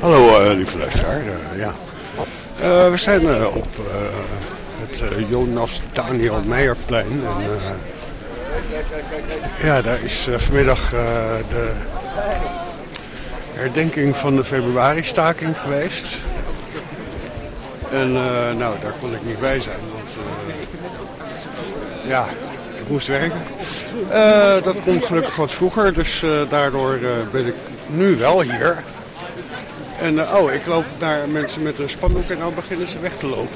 Hallo lieve luisteraar. We zijn op het Jonas Daniel Meijerplein. En daar is vanmiddag de herdenking van de februari-staking geweest. En daar kon ik niet bij zijn, want ik moest werken. Dat komt gelukkig wat vroeger, dus daardoor ben ik nu wel hier. En ik loop naar mensen met een spandoek en nou beginnen ze weg te lopen.